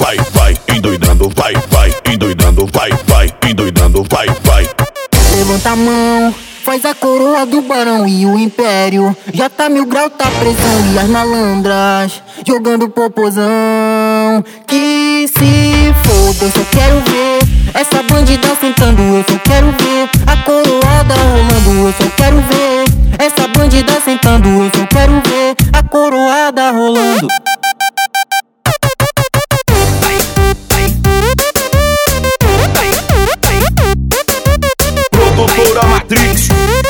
vai, vai, endoidando, vai, vai, endoidando, vai, vai, endoidando, vai, vai. Levanta a mão, faz a coroa do barão e o império. Já tá 1000 graus, tá pressão e as malandras jogando popozão. Que se foda, eu só quero ver essa bandida sentando, eu só quero ver a coroada rolando, eu só quero ver essa bandida sentando, eu só quero ver a coroada rolando. Produtora Matrix.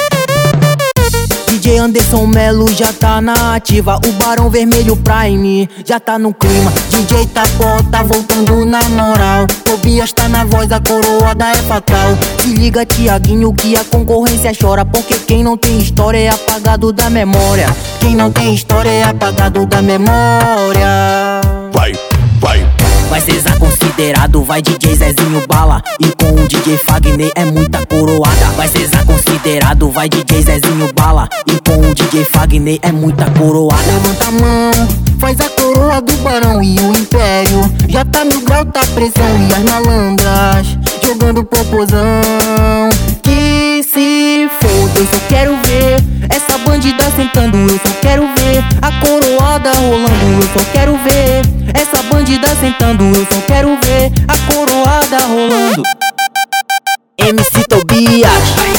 DJ Anderson Melo já tá na ativa, o Barão Vermelho Prime já tá no clima. DJ Tapó tá voltando na moral, Tobias tá na voz, a coroada é fatal. Se liga, Tiaguinho, que a concorrência chora, porque quem não tem história é apagado da memória. Quem não tem história é apagado da memória. Vai, vai. Vai ser considerado, vai DJ Zezinho Bala, e com o DJ Fagner é muita coroada. Vai ser considerado, vai DJ Zezinho Bala, e com o DJ Fagner é muita coroada. Levanta a mão, faz a coroa do barão e o império. Já tá 1000 graus, tá pressão e as malandras jogando popozão. Que se foda, eu só quero ver essa bandida sentando, eu só quero ver a coroada rolando, eu só quero ver essa bandida sentando, eu só quero ver a coroada rolando. MC Tobias,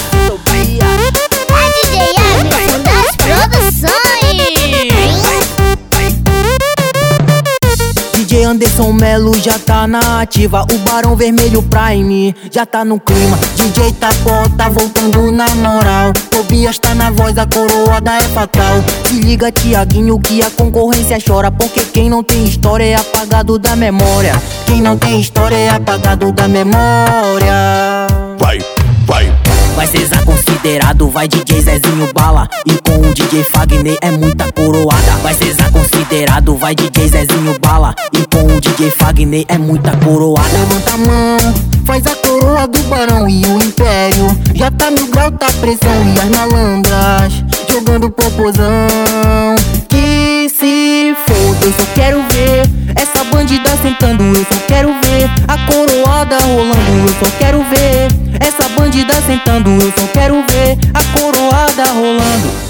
A DJ Anderson das Produções. DJ Anderson Melo já tá na ativa, o Barão Vermelho Prime já tá no clima. DJ Tapó tá voltando na moral, Tobias tá na voz, a coroada é fatal. Se liga, Tiaguinho, que a concorrência chora, porque quem não tem história é apagado da memória. Quem não tem história é apagado da memória. Vai, vai. Vai ser considerado, vai DJ Zezinho Bala, e com o DJ Fagner é muita coroada. Vai ser considerado, vai DJ Zezinho Bala, e com o DJ Fagner é muita coroada. Levanta a mão, faz a coroa do barão e o império. Já tá 1000 graus, tá pressão e as malandras jogando popozão. Que se foda, eu só quero ver essa bandida sentando, eu só quero ver a coroada rolando, eu só quero ver essa bandida sentando, eu só quero ver a coroada rolando.